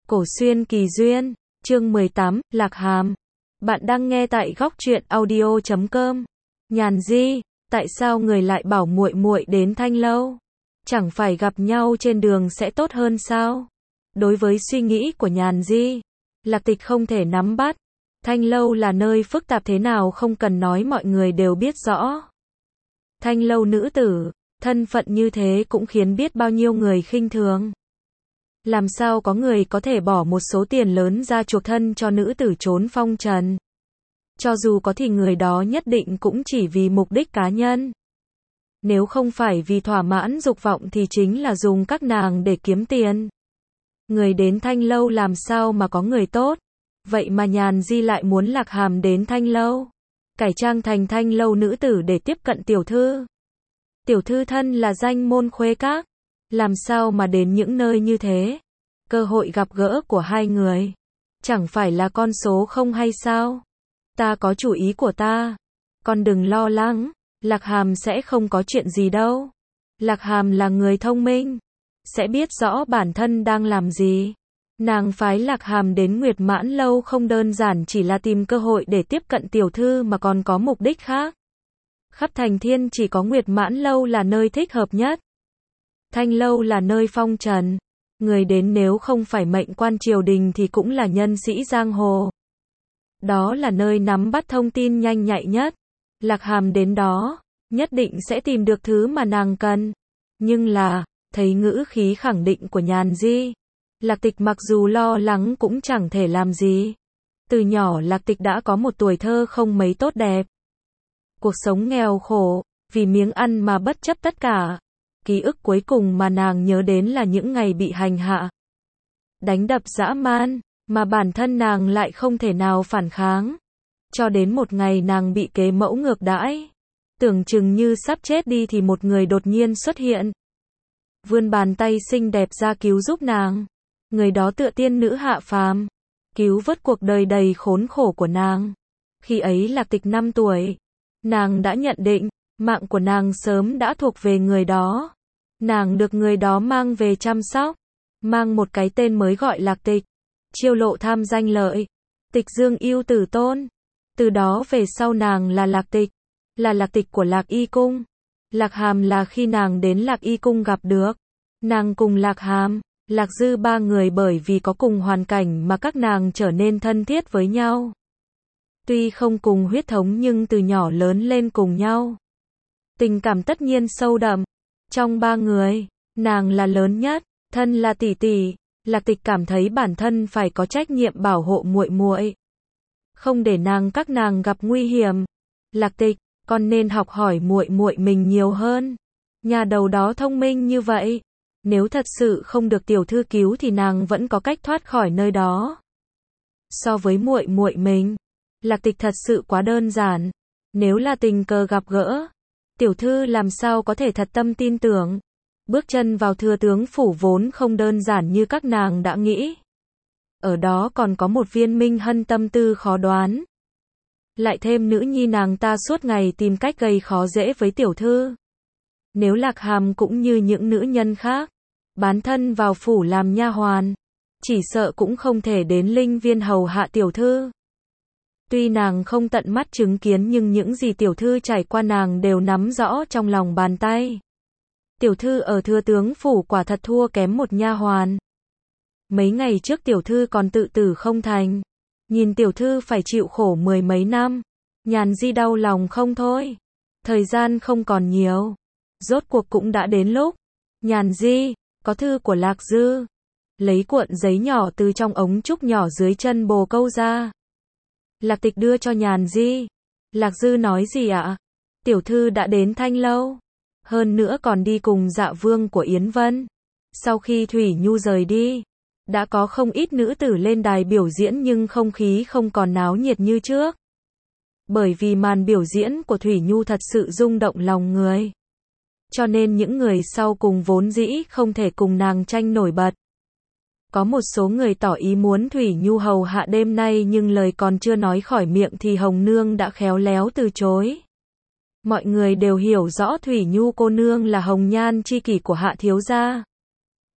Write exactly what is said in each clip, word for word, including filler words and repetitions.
Cổ xuyên kỳ duyên, chương mười tám, Lạc Hàm. Bạn đang nghe tại góc truyện audio chấm com. Nhàn Di, tại sao người lại bảo muội muội đến Thanh Lâu? Chẳng phải gặp nhau trên đường sẽ tốt hơn sao? Đối với suy nghĩ của Nhàn Di, Lạc Tịch không thể nắm bắt. Thanh Lâu là nơi phức tạp thế nào không cần nói, mọi người đều biết rõ. Thanh Lâu nữ tử, thân phận như thế cũng khiến biết bao nhiêu người khinh thường. Làm sao có người có thể bỏ một số tiền lớn ra chuộc thân cho nữ tử trốn phong trần? Cho dù có thì người đó nhất định cũng chỉ vì mục đích cá nhân. Nếu không phải vì thỏa mãn dục vọng thì chính là dùng các nàng để kiếm tiền. Người đến Thanh Lâu làm sao mà có người tốt? Vậy mà Nhàn Di lại muốn Lạc Hàm đến Thanh Lâu, cải trang thành Thanh Lâu nữ tử để tiếp cận tiểu thư. Tiểu thư thân là danh môn khuê các, làm sao mà đến những nơi như thế? Cơ hội gặp gỡ của hai người, chẳng phải là con số không hay sao? Ta có chủ ý của ta. Con đừng lo lắng, Lạc Hàm sẽ không có chuyện gì đâu. Lạc Hàm là người thông minh, sẽ biết rõ bản thân đang làm gì. Nàng phái Lạc Hàm đến Nguyệt Mãn Lâu không đơn giản chỉ là tìm cơ hội để tiếp cận tiểu thư mà còn có mục đích khác. Khắp thành thiên chỉ có Nguyệt Mãn Lâu là nơi thích hợp nhất. Thanh Lâu là nơi phong trần, người đến nếu không phải mệnh quan triều đình thì cũng là nhân sĩ giang hồ. Đó là nơi nắm bắt thông tin nhanh nhạy nhất. Lạc Hàm đến đó, nhất định sẽ tìm được thứ mà nàng cần. Nhưng là, thấy ngữ khí khẳng định của Nhàn Di, Lạc Tịch mặc dù lo lắng cũng chẳng thể làm gì. Từ nhỏ Lạc Tịch đã có một tuổi thơ không mấy tốt đẹp. Cuộc sống nghèo khổ, vì miếng ăn mà bất chấp tất cả. Ký ức cuối cùng mà nàng nhớ đến là những ngày bị hành hạ, đánh đập dã man, mà bản thân nàng lại không thể nào phản kháng. Cho đến một ngày nàng bị kế mẫu ngược đãi, tưởng chừng như sắp chết đi thì một người đột nhiên xuất hiện, vươn bàn tay xinh đẹp ra cứu giúp nàng. Người đó tựa tiên nữ hạ phàm, cứu vớt cuộc đời đầy khốn khổ của nàng. Khi ấy Lạc Tịch năm tuổi, nàng đã nhận định, mạng của nàng sớm đã thuộc về người đó. Nàng được người đó mang về chăm sóc, mang một cái tên mới gọi Lạc Tịch, chiêu lộ tham danh lợi, tịch dương yêu tử tôn. Từ đó về sau nàng là Lạc Tịch, là Lạc Tịch của Lạc Y Cung. Lạc Hàm là khi nàng đến Lạc Y Cung gặp được. Nàng cùng Lạc Hàm, Lạc Dư ba người bởi vì có cùng hoàn cảnh mà các nàng trở nên thân thiết với nhau. Tuy không cùng huyết thống nhưng từ nhỏ lớn lên cùng nhau, tình cảm tất nhiên sâu đậm. Trong ba người, nàng là lớn nhất, thân là tỷ tỷ. Lạc Tịch cảm thấy bản thân phải có trách nhiệm bảo hộ muội muội, không để nàng các nàng gặp nguy hiểm. Lạc Tịch, con nên học hỏi muội muội mình nhiều hơn. Nhà đầu đó thông minh như vậy, nếu thật sự không được tiểu thư cứu thì nàng vẫn có cách thoát khỏi nơi đó. So với muội muội mình, Lạc Tịch thật sự quá đơn giản. Nếu là tình cờ gặp gỡ, tiểu thư làm sao có thể thật tâm tin tưởng. Bước chân vào thừa tướng phủ vốn không đơn giản như các nàng đã nghĩ. Ở đó còn có một viên minh hân tâm tư khó đoán. Lại thêm nữ nhi nàng ta suốt ngày tìm cách gây khó dễ với tiểu thư. Nếu Lạc Hàm cũng như những nữ nhân khác, bán thân vào phủ làm nha hoàn, chỉ sợ cũng không thể đến linh viên hầu hạ tiểu thư. Tuy nàng không tận mắt chứng kiến nhưng những gì tiểu thư trải qua nàng đều nắm rõ trong lòng bàn tay. Tiểu thư ở thừa tướng phủ quả thật thua kém một nha hoàn. Mấy ngày trước tiểu thư còn tự tử không thành. Nhìn tiểu thư phải chịu khổ mười mấy năm, Nhàn Di đau lòng không thôi. Thời gian không còn nhiều, rốt cuộc cũng đã đến lúc. Nhàn Di, có thư của Lạc Dư. Lấy cuộn giấy nhỏ từ trong ống trúc nhỏ dưới chân bồ câu ra. Lạc Tịch đưa cho Nhàn Di. Lạc Dư nói gì ạ? Tiểu thư đã đến Thanh Lâu, hơn nữa còn đi cùng Dạ Vương của Yến Vân. Sau khi Thủy Nhu rời đi, đã có không ít nữ tử lên đài biểu diễn nhưng không khí không còn náo nhiệt như trước. Bởi vì màn biểu diễn của Thủy Nhu thật sự rung động lòng người. Cho nên những người sau cùng vốn dĩ không thể cùng nàng tranh nổi bật. Có một số người tỏ ý muốn Thủy Nhu hầu hạ đêm nay nhưng lời còn chưa nói khỏi miệng thì Hồng Nương đã khéo léo từ chối. Mọi người đều hiểu rõ Thủy Nhu cô nương là hồng nhan chi kỷ của Hạ thiếu gia.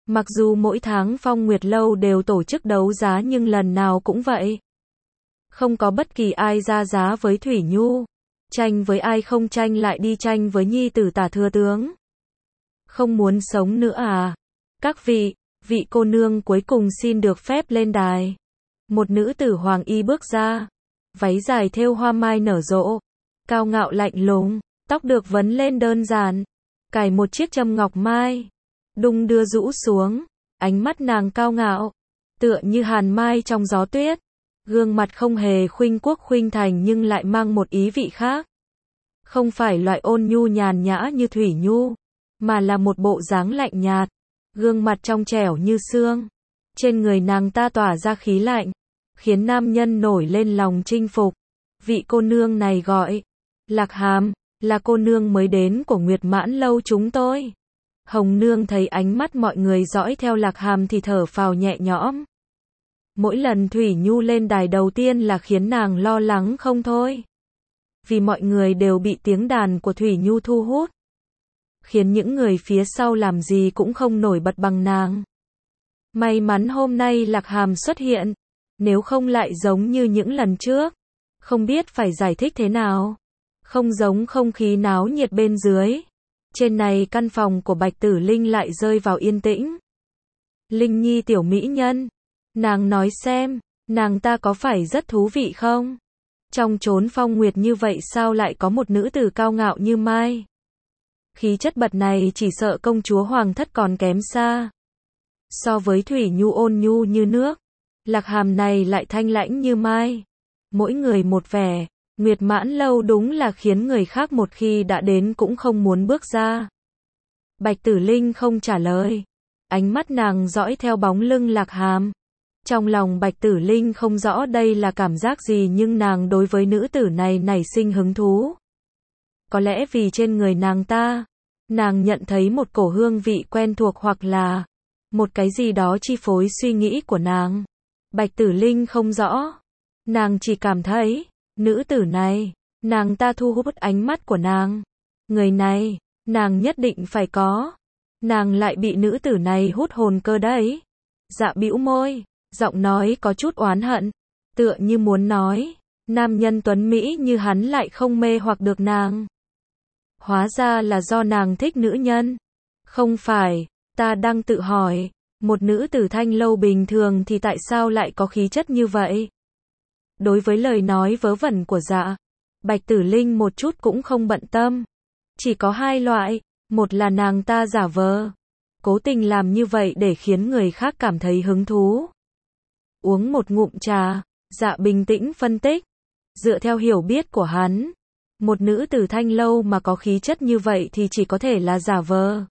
Mặc dù mỗi tháng Phong Nguyệt Lâu đều tổ chức đấu giá nhưng lần nào cũng vậy. Không có bất kỳ ai ra giá với Thủy Nhu. Tranh với ai không tranh lại đi tranh với nhi tử Tả thừa tướng. Không muốn sống nữa à? Các vị, vị cô nương cuối cùng xin được phép lên đài. Một nữ tử hoàng y bước ra. Váy dài thêu hoa mai nở rộ. Cao ngạo lạnh lùng, tóc được vấn lên đơn giản. Cài một chiếc châm ngọc mai. Đung đưa rũ xuống. Ánh mắt nàng cao ngạo. Tựa như hàn mai trong gió tuyết. Gương mặt không hề khuynh quốc khuynh thành nhưng lại mang một ý vị khác. Không phải loại ôn nhu nhàn nhã như Thủy Nhu, mà là một bộ dáng lạnh nhạt. Gương mặt trong trẻo như xương. Trên người nàng ta tỏa ra khí lạnh, khiến nam nhân nổi lên lòng chinh phục. Vị cô nương này gọi Lạc Hàm, là cô nương mới đến của Nguyệt Mãn Lâu chúng tôi. Hồng nương thấy ánh mắt mọi người dõi theo Lạc Hàm thì thở phào nhẹ nhõm. Mỗi lần Thủy Nhu lên đài đầu tiên là khiến nàng lo lắng không thôi. Vì mọi người đều bị tiếng đàn của Thủy Nhu thu hút. Khiến những người phía sau làm gì cũng không nổi bật bằng nàng. May mắn hôm nay Lạc Hàm xuất hiện. Nếu không lại giống như những lần trước. Không biết phải giải thích thế nào. Không giống không khí náo nhiệt bên dưới. Trên này căn phòng của Bạch Tử Linh lại rơi vào yên tĩnh. Linh Nhi tiểu mỹ nhân. Nàng nói xem, nàng ta có phải rất thú vị không? Trong chốn phong nguyệt như vậy sao lại có một nữ tử cao ngạo như Mai? Khí chất bậc này chỉ sợ công chúa hoàng thất còn kém xa. So với Thủy Nhu ôn nhu như nước, Lạc Hàm này lại thanh lãnh như Mai. Mỗi người một vẻ, Nguyệt Mãn Lâu đúng là khiến người khác một khi đã đến cũng không muốn bước ra. Bạch Tử Linh không trả lời. Ánh mắt nàng dõi theo bóng lưng Lạc Hàm. Trong lòng Bạch Tử Linh không rõ đây là cảm giác gì nhưng nàng đối với nữ tử này nảy sinh hứng thú. Có lẽ vì trên người nàng ta, nàng nhận thấy một cổ hương vị quen thuộc hoặc là một cái gì đó chi phối suy nghĩ của nàng. Bạch Tử Linh không rõ. Nàng chỉ cảm thấy, nữ tử này, nàng ta thu hút ánh mắt của nàng. Người này, nàng nhất định phải có. Nàng lại bị nữ tử này hút hồn cơ đấy. Dạ bĩu môi. Giọng nói có chút oán hận, tựa như muốn nói, nam nhân tuấn Mỹ như hắn lại không mê hoặc được nàng. Hóa ra là do nàng thích nữ nhân. Không phải, ta đang tự hỏi, một nữ tử thanh lâu bình thường thì tại sao lại có khí chất như vậy? Đối với lời nói vớ vẩn của Dạ, Bạch Tử Linh một chút cũng không bận tâm. Chỉ có hai loại, một là nàng ta giả vờ, cố tình làm như vậy để khiến người khác cảm thấy hứng thú. Uống một ngụm trà, Dạ bình tĩnh phân tích. Dựa theo hiểu biết của hắn, một nữ tử thanh lâu mà có khí chất như vậy thì chỉ có thể là giả vờ.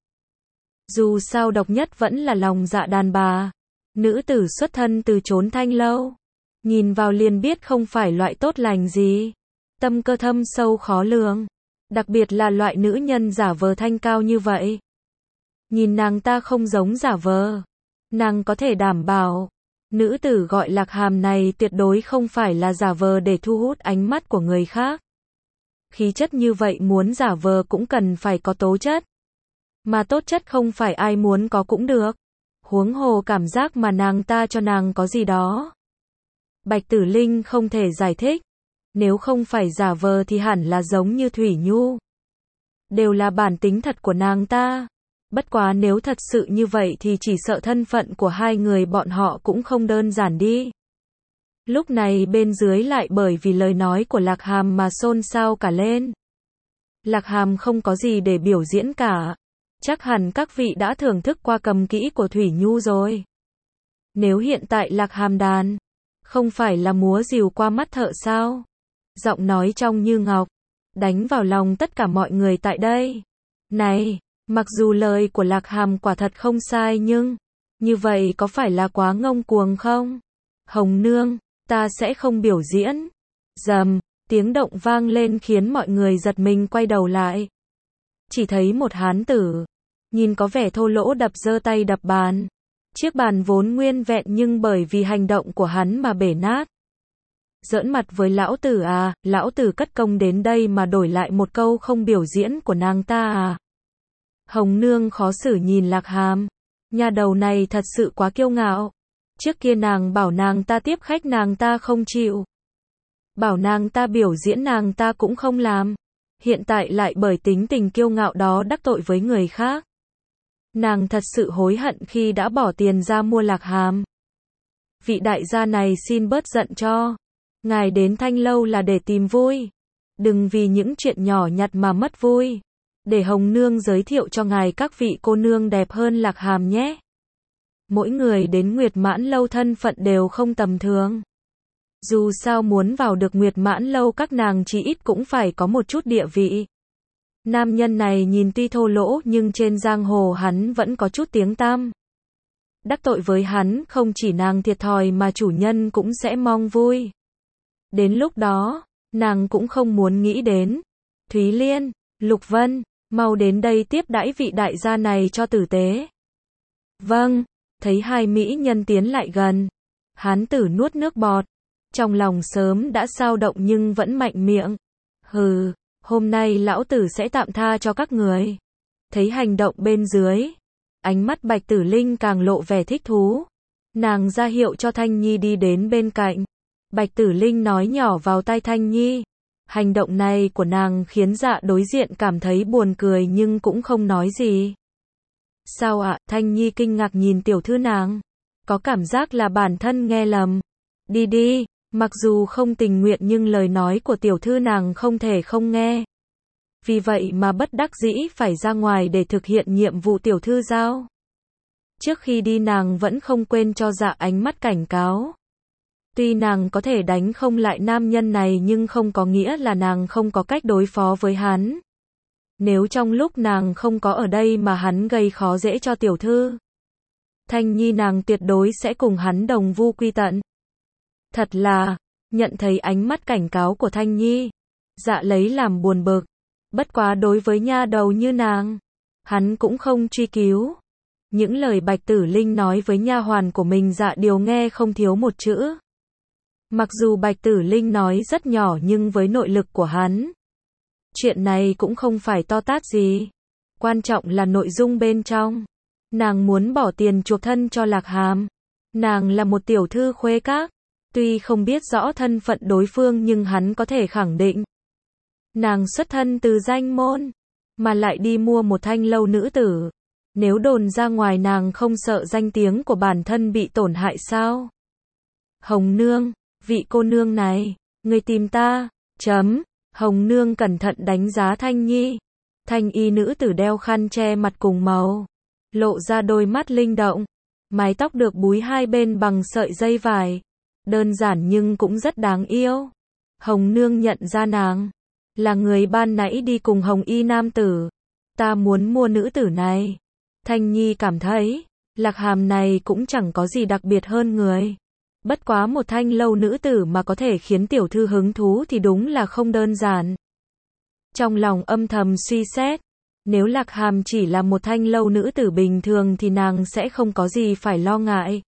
Dù sao độc nhất vẫn là lòng dạ đàn bà. Nữ tử xuất thân từ chốn thanh lâu. Nhìn vào liền biết không phải loại tốt lành gì. Tâm cơ thâm sâu khó lường. Đặc biệt là loại nữ nhân giả vờ thanh cao như vậy. Nhìn nàng ta không giống giả vờ. Nàng có thể đảm bảo. Nữ tử gọi Lạc Hàm này tuyệt đối không phải là giả vờ để thu hút ánh mắt của người khác. Khí chất như vậy muốn giả vờ cũng cần phải có tố chất. Mà tốt chất không phải ai muốn có cũng được. Huống hồ cảm giác mà nàng ta cho nàng có gì đó. Bạch Tử Linh không thể giải thích. Nếu không phải giả vờ thì hẳn là giống như Thủy Nhu. Đều là bản tính thật của nàng ta. Bất quá nếu thật sự như vậy thì chỉ sợ thân phận của hai người bọn họ cũng không đơn giản đi. Lúc này bên dưới lại bởi vì lời nói của Lạc Hàm mà xôn xao cả lên. Lạc Hàm không có gì để biểu diễn cả. Chắc hẳn các vị đã thưởng thức qua cầm kỹ của Thủy Nhu rồi. Nếu hiện tại Lạc Hàm đàn, không phải là múa rìu qua mắt thợ sao? Giọng nói trong như ngọc, đánh vào lòng tất cả mọi người tại đây. Này, mặc dù lời của Lạc Hàm quả thật không sai nhưng, như vậy có phải là quá ngông cuồng không? Hồng nương, ta sẽ không biểu diễn. Rầm, tiếng động vang lên khiến mọi người giật mình quay đầu lại. Chỉ thấy một hán tử, nhìn có vẻ thô lỗ đập giơ tay đập bàn. Chiếc bàn vốn nguyên vẹn nhưng bởi vì hành động của hắn mà bể nát. Giỡn mặt với lão tử à, lão tử cất công đến đây mà đổi lại một câu không biểu diễn của nàng ta à. Hồng nương khó xử nhìn Lạc Hàm. Nhà đầu này thật sự quá kiêu ngạo. Trước kia nàng bảo nàng ta tiếp khách nàng ta không chịu. Bảo nàng ta biểu diễn nàng ta cũng không làm. Hiện tại lại bởi tính tình kiêu ngạo đó đắc tội với người khác. Nàng thật sự hối hận khi đã bỏ tiền ra mua Lạc Hàm. Vị đại gia này xin bớt giận cho. Ngài đến Thanh Lâu là để tìm vui. Đừng vì những chuyện nhỏ nhặt mà mất vui. Để Hồng Nương giới thiệu cho ngài các vị cô nương đẹp hơn Lạc Hàm nhé. Mỗi người đến Nguyệt Mãn Lâu thân phận đều không tầm thường. Dù sao muốn vào được Nguyệt Mãn Lâu các nàng chỉ ít cũng phải có một chút địa vị. Nam nhân này nhìn tuy thô lỗ nhưng trên giang hồ hắn vẫn có chút tiếng tăm. Đắc tội với hắn không chỉ nàng thiệt thòi mà chủ nhân cũng sẽ mong vui. Đến lúc đó, nàng cũng không muốn nghĩ đến. Thúy Liên, Lục Vân, mau đến đây tiếp đãi vị đại gia này cho tử tế. Vâng, thấy hai mỹ nhân tiến lại gần. Hán tử nuốt nước bọt. Trong lòng sớm đã xao động nhưng vẫn mạnh miệng. Hừ, hôm nay lão tử sẽ tạm tha cho các người. Thấy hành động bên dưới. Ánh mắt Bạch Tử Linh càng lộ vẻ thích thú. Nàng ra hiệu cho Thanh Nhi đi đến bên cạnh. Bạch Tử Linh nói nhỏ vào tai Thanh Nhi. Hành động này của nàng khiến Dạ đối diện cảm thấy buồn cười nhưng cũng không nói gì. Sao ạ? Thanh Nhi kinh ngạc nhìn tiểu thư nàng. Có cảm giác là bản thân nghe lầm. Đi đi, mặc dù không tình nguyện nhưng lời nói của tiểu thư nàng không thể không nghe. Vì vậy mà bất đắc dĩ phải ra ngoài để thực hiện nhiệm vụ tiểu thư giao. Trước khi đi nàng vẫn không quên cho Dạ ánh mắt cảnh cáo. Tuy nàng có thể đánh không lại nam nhân này nhưng không có nghĩa là nàng không có cách đối phó với hắn. Nếu trong lúc nàng không có ở đây mà hắn gây khó dễ cho tiểu thư, Thanh Nhi nàng tuyệt đối sẽ cùng hắn đồng vu quy tận. Thật là, nhận thấy ánh mắt cảnh cáo của Thanh Nhi, Dạ lấy làm buồn bực. Bất quá đối với nha đầu như nàng, hắn cũng không truy cứu. Những lời Bạch Tử Linh nói với nha hoàn của mình Dạ đều nghe không thiếu một chữ. Mặc dù Bạch Tử Linh nói rất nhỏ nhưng với nội lực của hắn, chuyện này cũng không phải to tát gì. Quan trọng là nội dung bên trong. Nàng muốn bỏ tiền chuộc thân cho Lạc Hàm. Nàng là một tiểu thư khuê các. Tuy không biết rõ thân phận đối phương nhưng hắn có thể khẳng định. Nàng xuất thân từ danh môn, mà lại đi mua một thanh lâu nữ tử. Nếu đồn ra ngoài nàng không sợ danh tiếng của bản thân bị tổn hại sao? Hồng Nương, vị cô nương này, người tìm ta, chấm. Hồng Nương cẩn thận đánh giá Thanh Nhi. Thanh y nữ tử đeo khăn che mặt cùng màu, lộ ra đôi mắt linh động. Mái tóc được búi hai bên bằng sợi dây vải. Đơn giản nhưng cũng rất đáng yêu. Hồng Nương nhận ra nàng là người ban nãy đi cùng Hồng y nam tử. Ta muốn mua nữ tử này. Thanh Nhi cảm thấy Lạc Hàm này cũng chẳng có gì đặc biệt hơn người. Bất quá một thanh lâu nữ tử mà có thể khiến tiểu thư hứng thú thì đúng là không đơn giản. Trong lòng âm thầm suy xét, nếu Lạc Hàm chỉ là một thanh lâu nữ tử bình thường thì nàng sẽ không có gì phải lo ngại.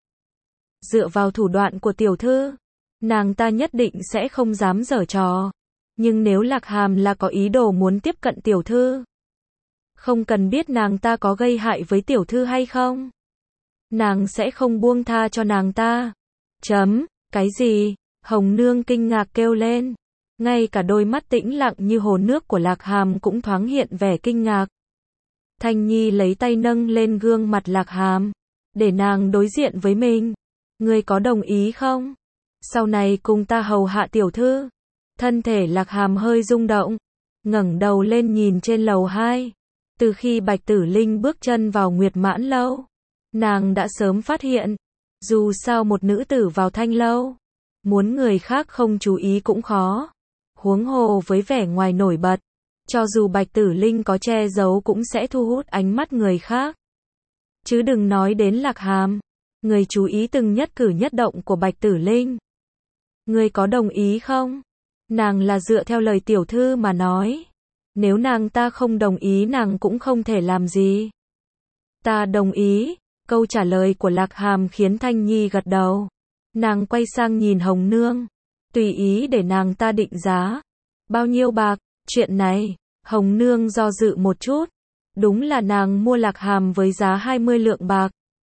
Dựa vào thủ đoạn của tiểu thư, nàng ta nhất định sẽ không dám giở trò. Nhưng nếu Lạc Hàm là có ý đồ muốn tiếp cận tiểu thư, không cần biết nàng ta có gây hại với tiểu thư hay không, nàng sẽ không buông tha cho nàng ta. Chấm, cái gì? Hồng Nương kinh ngạc kêu lên. Ngay cả đôi mắt tĩnh lặng như hồ nước của Lạc Hàm cũng thoáng hiện vẻ kinh ngạc. Thanh Nhi lấy tay nâng lên gương mặt Lạc Hàm, để nàng đối diện với mình. Ngươi có đồng ý không? Sau này cùng ta hầu hạ tiểu thư. Thân thể Lạc Hàm hơi rung động, ngẩng đầu lên nhìn trên lầu hai. Từ khi Bạch Tử Linh bước chân vào Nguyệt Mãn Lâu, nàng đã sớm phát hiện, dù sao một nữ tử vào thanh lâu, muốn người khác không chú ý cũng khó. Huống hồ với vẻ ngoài nổi bật, cho dù Bạch Tử Linh có che giấu cũng sẽ thu hút ánh mắt người khác. Chứ đừng nói đến Lạc Hàm, người chú ý từng nhất cử nhất động của Bạch Tử Linh. Ngươi có đồng ý không? Nàng là dựa theo lời tiểu thư mà nói. Nếu nàng ta không đồng ý nàng cũng không thể làm gì. Ta đồng ý. Câu trả lời của Lạc Hàm khiến Thanh Nhi gật đầu. Nàng quay sang nhìn Hồng Nương, tùy ý để nàng ta định giá. Bao nhiêu bạc? Chuyện này, Hồng Nương do dự một chút. Đúng là nàng mua Lạc Hàm với giá hai mươi lượng bạc.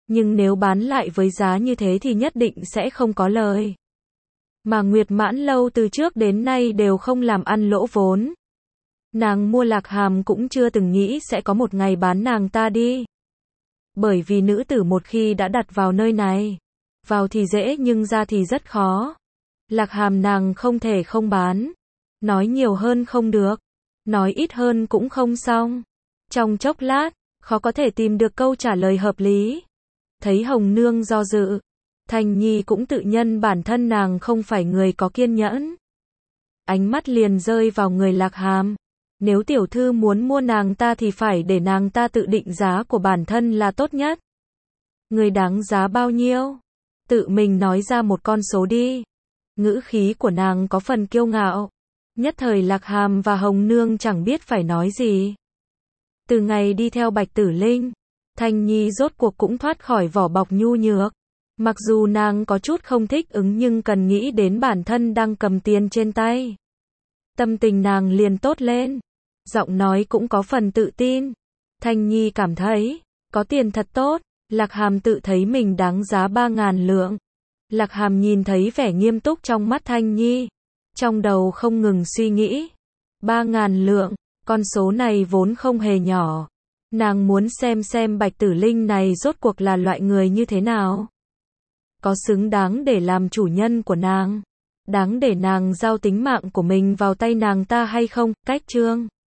Nhưng nếu bán lại với giá như thế thì nhất định sẽ không có lời. Mà Nguyệt Mãn Lâu từ trước đến nay đều không làm ăn lỗ vốn. Nàng mua Lạc Hàm cũng chưa từng nghĩ sẽ có một ngày bán nàng ta đi. Bởi vì nữ tử một khi đã đặt vào nơi này, vào thì dễ nhưng ra thì rất khó. Lạc Hàm nàng không thể không bán. Nói nhiều hơn không được, nói ít hơn cũng không xong. Trong chốc lát, khó có thể tìm được câu trả lời hợp lý. Thấy Hồng Nương do dự, Thanh Nhi cũng tự nhân bản thân nàng không phải người có kiên nhẫn. Ánh mắt liền rơi vào người Lạc Hàm. Nếu tiểu thư muốn mua nàng ta thì phải để nàng ta tự định giá của bản thân là tốt nhất. Người đáng giá bao nhiêu? Tự mình nói ra một con số đi. Ngữ khí của nàng có phần kiêu ngạo. Nhất thời Lạc Hàm và Hồng Nương chẳng biết phải nói gì. Từ ngày đi theo Bạch Tử Linh, Thanh Nhi rốt cuộc cũng thoát khỏi vỏ bọc nhu nhược. Mặc dù nàng có chút không thích ứng nhưng cần nghĩ đến bản thân đang cầm tiền trên tay. Tâm tình nàng liền tốt lên. Giọng nói cũng có phần tự tin. Thanh Nhi cảm thấy, có tiền thật tốt. Lạc Hàm tự thấy mình đáng giá ba ngàn lượng. Lạc Hàm nhìn thấy vẻ nghiêm túc trong mắt Thanh Nhi. Trong đầu không ngừng suy nghĩ. Ba ngàn lượng, con số này vốn không hề nhỏ. Nàng muốn xem xem Bạch Tử Linh này rốt cuộc là loại người như thế nào. Có xứng đáng để làm chủ nhân của nàng. Đáng để nàng giao tính mạng của mình vào tay nàng ta hay không? Cách chương